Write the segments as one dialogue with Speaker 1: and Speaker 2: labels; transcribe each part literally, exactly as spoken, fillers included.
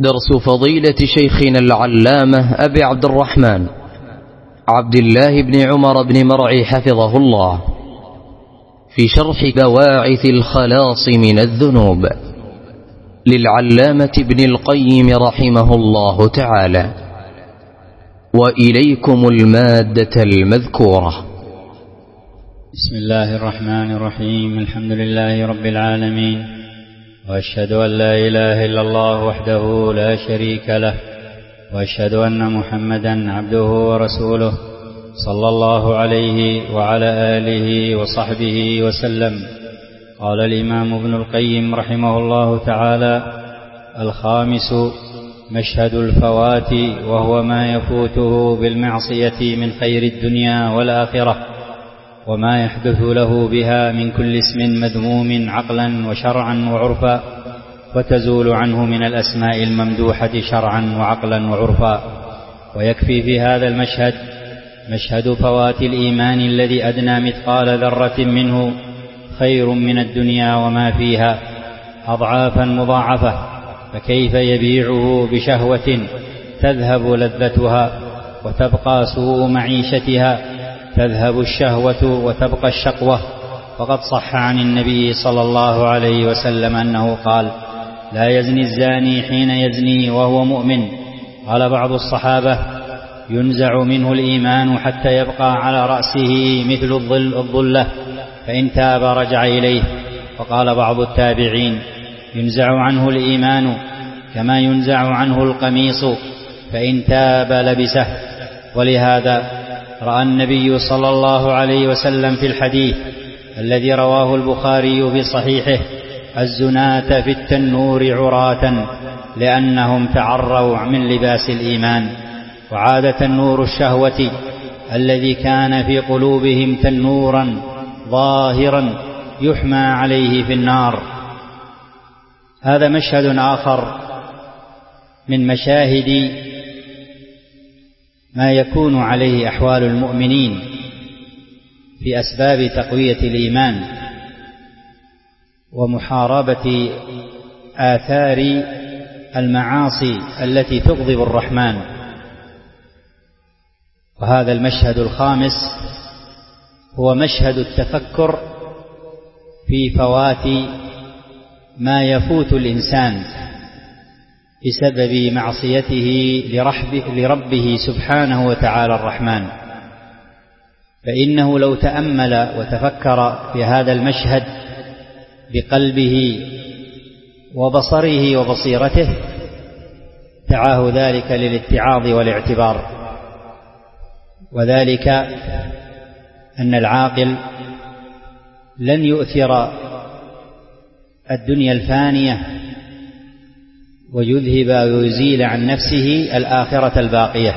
Speaker 1: درس فضيلة شيخنا العلامة أبي عبد الرحمن عبد الله بن عمر بن مرعي حفظه الله في شرح بواعث الخلاص من الذنوب للعلامة ابن القيم رحمه الله تعالى. وإليكم المادة المذكورة.
Speaker 2: بسم الله الرحمن الرحيم. الحمد لله رب العالمين، وأشهد أن لا إله إلا الله وحده لا شريك له، وأشهد أن محمدا عبده ورسوله صلى الله عليه وعلى آله وصحبه وسلم. قال الإمام ابن القيم رحمه الله تعالى: الخامس مشهد الفوات، وهو ما يفوته بالمعصية من خير الدنيا والآخرة، وما يحدث له بها من كل اسم مذموم عقلا وشرعا وعرفا، وتزول عنه من الأسماء الممدوحة شرعا وعقلا وعرفا. ويكفي في هذا المشهد مشهد فوات الإيمان الذي أدنى مثقال ذرة منه خير من الدنيا وما فيها أضعافا مضاعفة، فكيف يبيعه بشهوة تذهب لذتها وتبقى سوء معيشتها؟ تذهب الشهوة وتبقى الشقوة. فقد صح عن النبي صلى الله عليه وسلم أنه قال: لا يزني الزاني حين يزني وهو مؤمن. قال بعض الصحابة: ينزع منه الإيمان حتى يبقى على رأسه مثل الظل الظلة، فإن تاب رجع إليه. وقال بعض التابعين: ينزع عنه الإيمان كما ينزع عنه القميص، فإن تاب لبسه. ولهذا رأى النبي صلى الله عليه وسلم في الحديث الذي رواه البخاري في صحيحه: الزناة في التنور عراة لأنهم تعروا من لباس الإيمان. وعاد تنور الشهوة الذي كان في قلوبهم تنورا ظاهرا يحمى عليه في النار. هذا مشهد آخر من مشاهد ما يكون عليه أحوال المؤمنين في أسباب تقوية الإيمان ومحاربة آثار المعاصي التي تغضب الرحمن. وهذا المشهد الخامس هو مشهد التفكر في فوات ما يفوت الإنسان بسبب معصيته لربه سبحانه وتعالى الرحمن. فإنه لو تأمل وتفكر في هذا المشهد بقلبه وبصره وبصيرته دعاه ذلك للاتعاظ والاعتبار. وذلك أن العاقل لن يؤثر الدنيا الفانية ويذهب ويزيل عن نفسه الآخرة الباقية،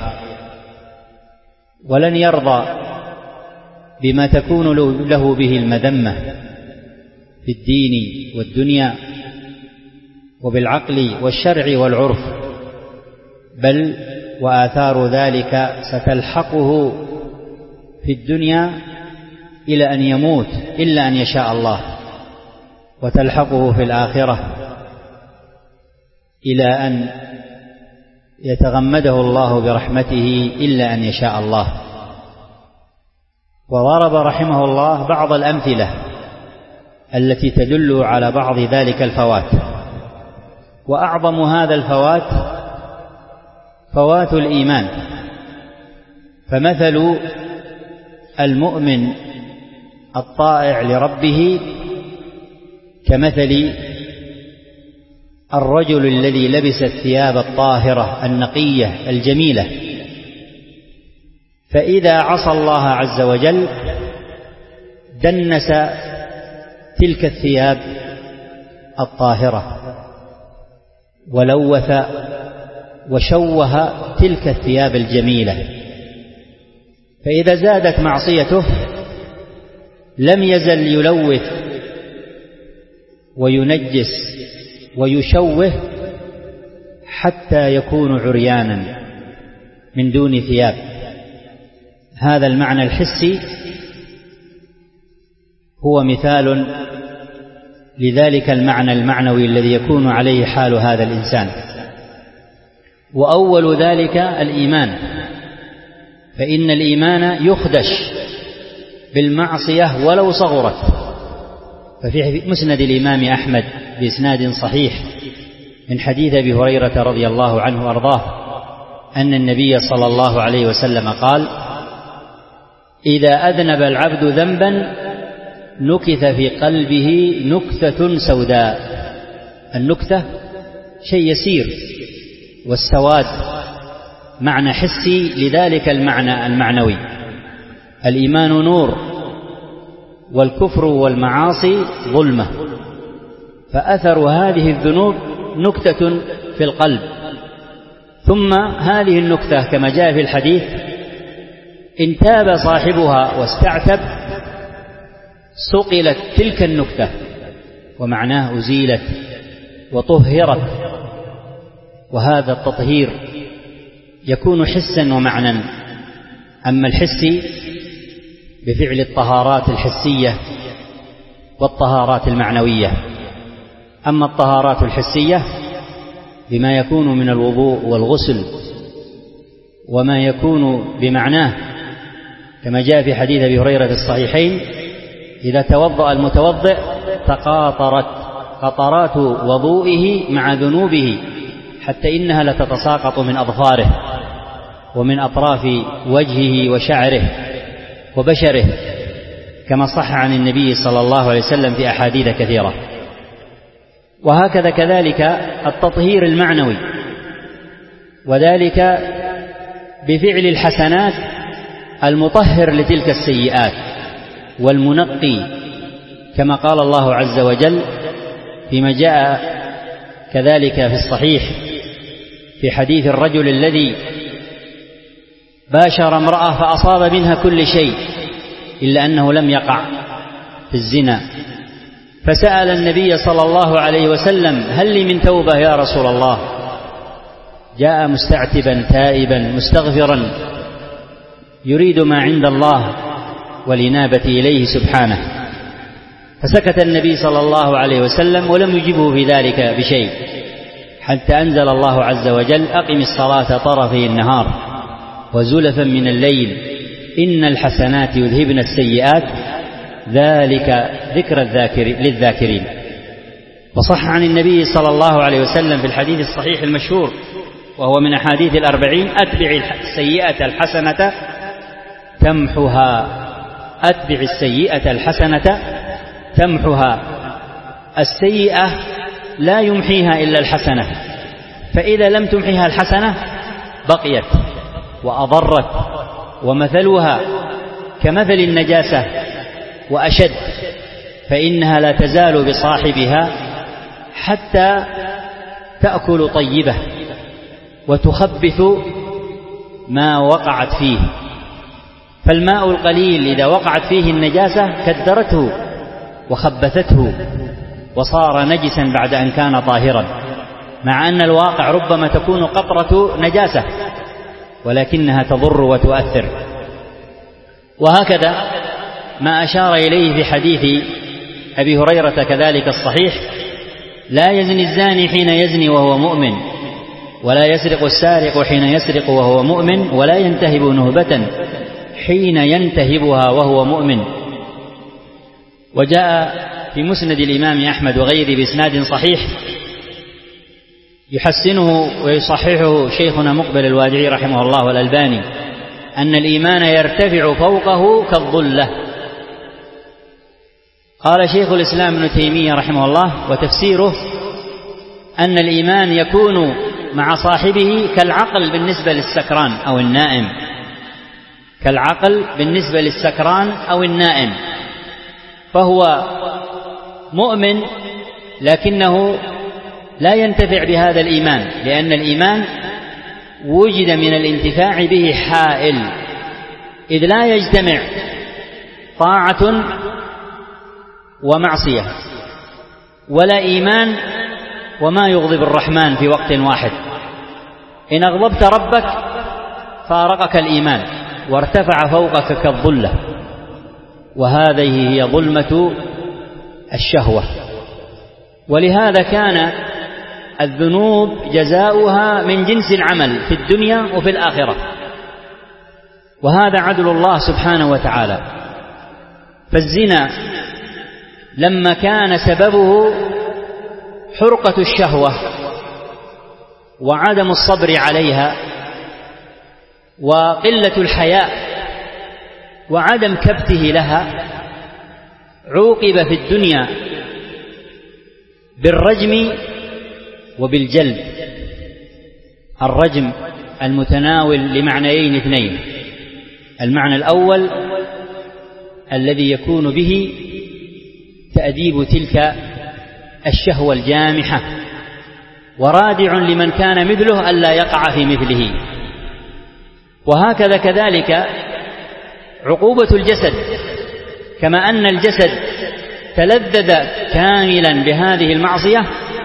Speaker 2: ولن يرضى بما تكون له به المذمة في الدين والدنيا وبالعقل والشرع والعرف، بل وآثار ذلك ستلحقه في الدنيا إلى أن يموت إلا أن يشاء الله، وتلحقه في الآخرة إلى أن يتغمده الله برحمته إلا أن يشاء الله. وضرب رحمه الله بعض الأمثلة التي تدل على بعض ذلك الفوات. وأعظم هذا الفوات فوات الإيمان. فمثل المؤمن الطائع لربه كمثل الرجل الذي لبس الثياب الطاهرة النقية الجميلة، فإذا عصى الله عز وجل دنس تلك الثياب الطاهرة ولوث وشوه تلك الثياب الجميلة. فإذا زادت معصيته لم يزل يلوث وينجس ويشوه حتى يكون عريانا من دون ثياب. هذا المعنى الحسي هو مثال لذلك المعنى المعنوي الذي يكون عليه حال هذا الإنسان. وأول ذلك الإيمان، فإن الإيمان يخدش بالمعصية ولو صغرت. ففي مسند الإمام أحمد بإسناد صحيح من حديث أبي هريرة رضي الله عنه وأرضاه أن النبي صلى الله عليه وسلم قال: إذا أذنب العبد ذنبا نكث في قلبه نكتة سوداء. النكتة شيء يسير، والسواد معنى حسي لذلك المعنى المعنوي. الإيمان نور، والكفر والمعاصي ظلمة، فأثر هذه الذنوب نكتة في القلب. ثم هذه النكتة كما جاء في الحديث إن تاب صاحبها واستعتب سقلت تلك النكتة، ومعناه أزيلت وطهرت. وهذا التطهير يكون حسا ومعنى. أما الحسي بفعل الطهارات الحسية والطهارات المعنوية. أما الطهارات الحسية بما يكون من الوضوء والغسل وما يكون بمعناه كما جاء في حديث أبي هريرة في الصحيحين: إذا توضأ المتوضئ تقاطرت قطرات وضوئه مع ذنوبه حتى إنها لتتساقط من أظفاره ومن أطراف وجهه وشعره وبشره، كما صح عن النبي صلى الله عليه وسلم في أحاديث كثيرة. وهكذا كذلك التطهير المعنوي، وذلك بفعل الحسنات المطهر لتلك السيئات والمنقي، كما قال الله عز وجل فيما جاء كذلك في الصحيح في حديث الرجل الذي باشر امرأة فأصاب منها كل شيء إلا أنه لم يقع في الزنا، فسأل النبي صلى الله عليه وسلم: هل لي من توبة يا رسول الله؟ جاء مستعتبا تائبا مستغفرا يريد ما عند الله والإنابة إليه سبحانه، فسكت النبي صلى الله عليه وسلم ولم يجبه في ذلك بشيء، حتى أنزل الله عز وجل: أقم الصلاة طرفي النهار وزلفا من الليل إن الحسنات يذهبن السيئات ذلك ذكر الذاكر للذاكرين. وصح عن النبي صلى الله عليه وسلم في الحديث الصحيح المشهور وهو من أحاديث الأربعين: أتبع السيئة الحسنة تمحها. أتبع السيئة الحسنة تمحها. السيئة لا يمحيها إلا الحسنة، فإذا لم تمحيها الحسنة بقيت وأضرت، ومثلها كمثل النجاسة وأشد، فإنها لا تزال بصاحبها حتى تأكل طيبه وتخبث ما وقعت فيه. فالماء القليل إذا وقعت فيه النجاسة كدرته وخبثته وصار نجسا بعد أن كان طاهرا، مع أن الواقع ربما تكون قطرة نجاسة ولكنها تضر وتؤثر. وهكذا ما أشار إليه في حديث أبي هريرة كذلك الصحيح: لا يزني الزاني حين يزني وهو مؤمن، ولا يسرق السارق حين يسرق وهو مؤمن، ولا ينتهب نهبة حين ينتهبها وهو مؤمن. وجاء في مسند الإمام أحمد وغيره بإسناد صحيح يحسنه ويصححه شيخنا مقبل الوادعي رحمه الله والألباني أن الإيمان يرتفع فوقه كالظلة. قال شيخ الإسلام ابن تيمية رحمه الله: وتفسيره أن الإيمان يكون مع صاحبه كالعقل بالنسبة للسكران أو النائم، كالعقل بالنسبة للسكران أو النائم، فهو مؤمن لكنه لا ينتفع بهذا الإيمان، لأن الإيمان وجد من الانتفاع به حائل، إذ لا يجتمع طاعة ومعصية ولا إيمان وما يغضب الرحمن في وقت واحد. إن أغضبت ربك فارقك الإيمان وارتفع فوقك كالظلة، وهذه هي ظلمة الشهوة. ولهذا كان الذنوب جزاؤها من جنس العمل في الدنيا وفي الآخرة، وهذا عدل الله سبحانه وتعالى. فالزنا لما كان سببه حرقة الشهوة وعدم الصبر عليها وقلة الحياء وعدم كبته لها، عوقب في الدنيا بالرجم وبالجلد. الرجم المتناول لمعنيين اثنين: المعنى الأول الذي يكون به تأديب تلك الشهوة الجامحة، ورادع لمن كان مثله ألا يقع في مثله. وهكذا كذلك عقوبة الجسد، كما أن الجسد تلذذ كاملا بهذه المعصية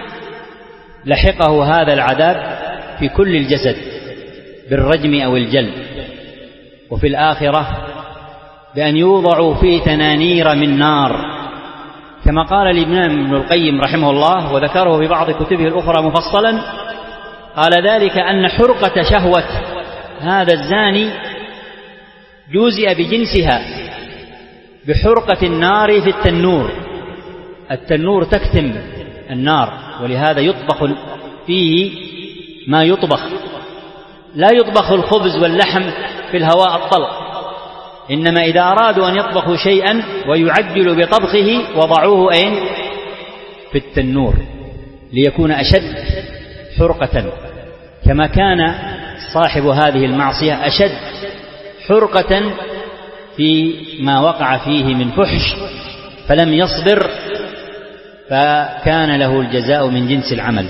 Speaker 2: لحقه هذا العذاب في كل الجسد بالرجم أو الجلد. وفي الآخرة بأن يوضعوا في تنانير من نار، كما قال الإمام ابن القيم رحمه الله وذكره في بعض كتبه الأخرى مفصلا، قال ذلك أن حرقة شهوة هذا الزاني جوزئ بجنسها بحرقة النار في التنور. التنور تكتم النار، ولهذا يطبخ فيه ما يطبخ، لا يطبخ الخبز واللحم في الهواء الطلق، إنما إذا أرادوا أن يطبخوا شيئا ويعجلوا بطبخه وضعوه أين؟ في التنور ليكون أشد حرقة، كما كان صاحب هذه المعصية أشد حرقة في ما وقع فيه من فحش، فلم يصبر فكان له الجزاء من جنس العمل.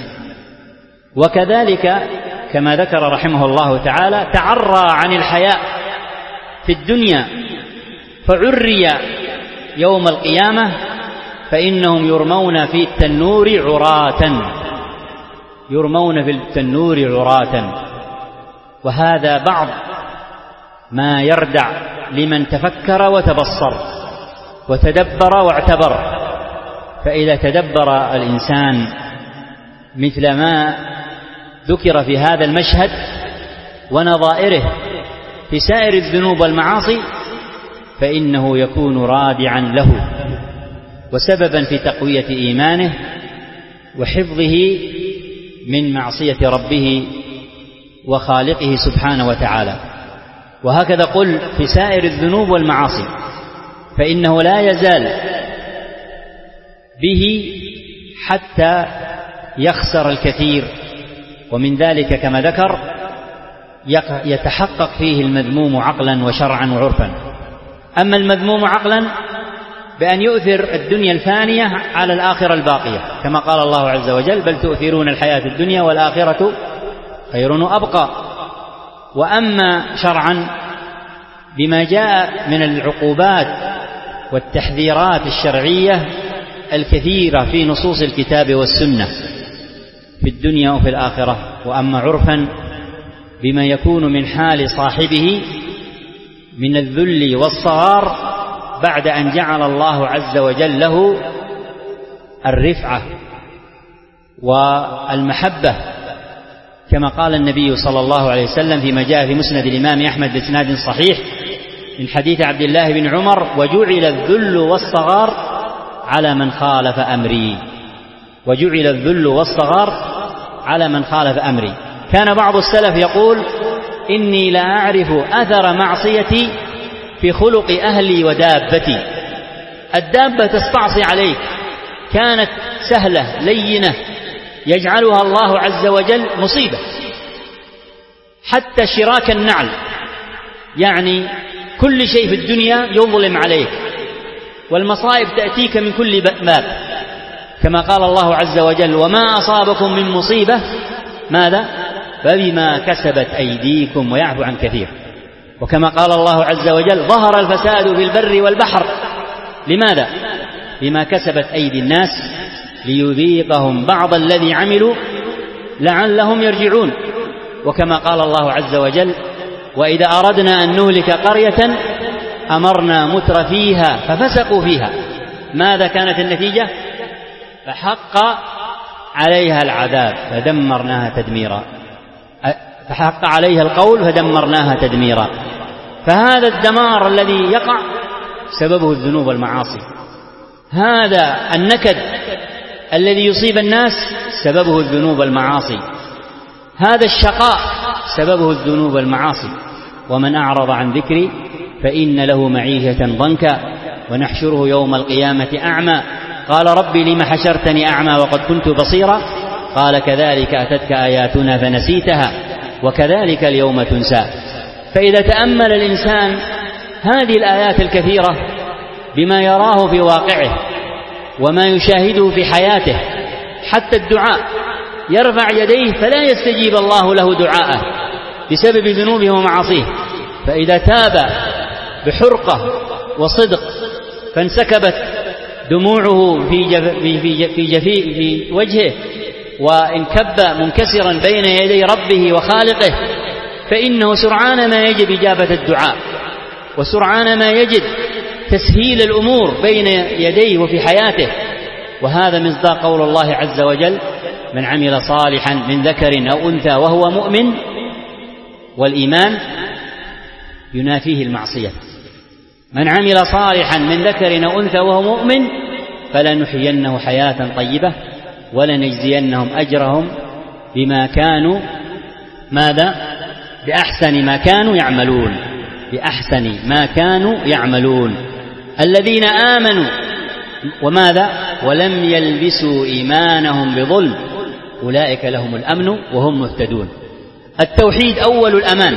Speaker 2: وكذلك كما ذكر رحمه الله تعالى تعرى عن الحياء في الدنيا فعري يوم القيامة فإنهم يرمون في التنور عراة، يرمون في التنور عراة. وهذا بعض ما يردع لمن تفكر وتبصر وتدبر واعتبر. فإذا تدبر الإنسان مثل ما ذكر في هذا المشهد ونظائره في سائر الذنوب والمعاصي، فإنه يكون رادعا له وسببا في تقوية إيمانه وحفظه من معصية ربه وخالقه سبحانه وتعالى. وهكذا قل في سائر الذنوب والمعاصي، فإنه لا يزال به حتى يخسر الكثير، ومن ذلك كما ذكر يتحقق فيه المذموم عقلا وشرعا وعرفا. أما المذموم عقلا بأن يؤثر الدنيا الفانية على الآخرة الباقية، كما قال الله عز وجل: بل تؤثرون الحياة الدنيا والآخرة خير وأبقى. وأما شرعا بما جاء من العقوبات والتحذيرات الشرعية الكثيرة في نصوص الكتاب والسنة في الدنيا وفي الآخرة. وأما عرفا بما يكون من حال صاحبه من الذل والصغار بعد أن جعل الله عز وجل له الرفعة والمحبة، كما قال النبي صلى الله عليه وسلم فيما جاء في مسند الإمام أحمد بإسناد صحيح من حديث عبد الله بن عمر: وجعل الذل والصغار على من خالف أمري. وجعل الذل والصغار على من خالف أمري. كان بعض السلف يقول: إني لا أعرف أثر معصيتي في خلق أهلي ودابتي. الدابة تستعصي عليك، كانت سهلة لينة، يجعلها الله عز وجل مصيبة. حتى شراك النعل، يعني كل شيء في الدنيا يظلم عليك، والمصائب تأتيك من كل باب، كما قال الله عز وجل: وما أصابكم من مصيبة ماذا؟ فبما كسبت أيديكم ويعفو عن كثير. وكما قال الله عز وجل: ظهر الفساد في البر والبحر. لماذا؟ بما كسبت أيدي الناس ليذيقهم بعض الذي عملوا لعلهم يرجعون. وكما قال الله عز وجل: وإذا أردنا أن نهلك قرية أمرنا متر فيها ففسقوا فيها. ماذا كانت النتيجة؟ فحق عليها العذاب فدمرناها تدميرا، فحق عليها القول فدمرناها تدميرا. فهذا الدمار الذي يقع سببه الذنوب والمعاصي، هذا النكد الذي يصيب الناس سببه الذنوب والمعاصي، هذا الشقاء سببه الذنوب والمعاصي. ومن أعرض عن ذكري فإن له معيشة ضنكا ونحشره يوم القيامة أعمى قال ربي لم حشرتني أعمى وقد كنت بصيرا قال كذلك أتتك آياتنا فنسيتها وكذلك اليوم تنسى. فإذا تأمل الإنسان هذه الآيات الكثيرة بما يراه في واقعه وما يشاهده في حياته، حتى الدعاء يرفع يديه فلا يستجيب الله له دعاءه بسبب ذنوبه ومعاصيه، فإذا تاب بحرقة وصدق فانسكبت دموعه في جف في في جفي في وجهه وانكب منكسرا بين يدي ربه وخالقه، فإنه سرعان ما يجد إجابة الدعاء وسرعان ما يجد تسهيل الأمور بين يديه وفي حياته. وهذا مصداق قول الله عز وجل من عمل صالحا من ذكر أو أنثى وهو مؤمن، والإيمان ينافيه المعصية. من عمل صالحا من ذكر أو أنثى وهو مؤمن فلنحيينه حياة طيبة ولنجزينهم أجرهم بما كانوا ماذا بأحسن ما كانوا يعملون بأحسن ما كانوا يعملون. الذين آمنوا وماذا ولم يلبسوا إيمانهم بظلم أولئك لهم الأمن وهم مهتدون. التوحيد أول الأمان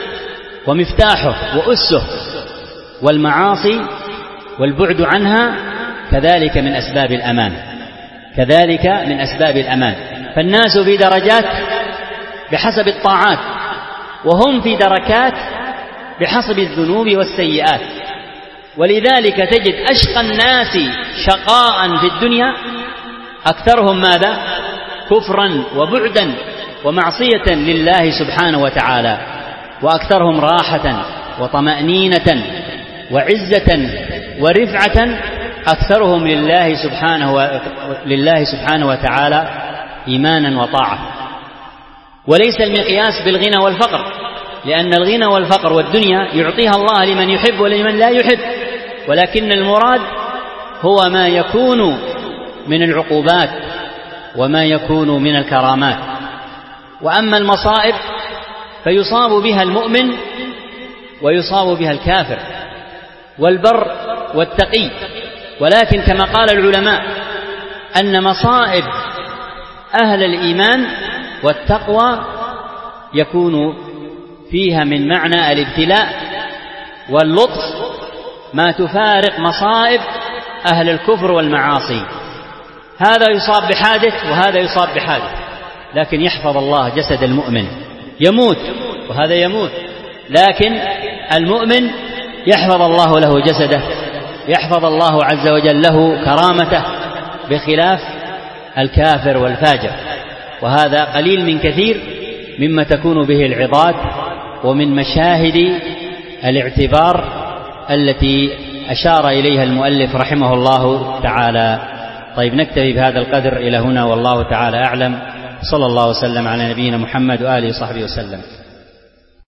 Speaker 2: ومفتاحه وأسه، والمعاصي والبعد عنها كذلك من أسباب الأمان كذلك من أسباب الأمان. فالناس في درجات بحسب الطاعات، وهم في دركات بحسب الذنوب والسيئات. ولذلك تجد أشقى الناس شقاء في الدنيا أكثرهم ماذا كفرا وبعدا ومعصية لله سبحانه وتعالى، وأكثرهم راحة وطمأنينة وعزة ورفعة أكثرهم لله سبحانه و... لله سبحانه وتعالى إيمانا وطاعة. وليس المقياس بالغنى والفقر، لأن الغنى والفقر والدنيا يعطيها الله لمن يحب ولمن لا يحب، ولكن المراد هو ما يكون من العقوبات وما يكون من الكرامات. وأما المصائب فيصاب بها المؤمن ويصاب بها الكافر والبر والتقي، ولكن كما قال العلماء أن مصائب أهل الإيمان والتقوى يكون فيها من معنى الابتلاء واللطف ما تفارق مصائب أهل الكفر والمعاصي. هذا يصاب بحادث وهذا يصاب بحادث، لكن يحفظ الله جسد المؤمن. يموت وهذا يموت، لكن المؤمن يحفظ الله له جسده، يحفظ الله عز وجل له كرامته، بخلاف الكافر والفاجر. وهذا قليل من كثير مما تكون به العظات ومن مشاهد الاعتبار التي أشار إليها المؤلف رحمه الله تعالى. طيب، نكتفي بهذا القدر إلى هنا، والله تعالى أعلم. صلى الله وسلم على نبينا محمد وآله وصحبه وسلم.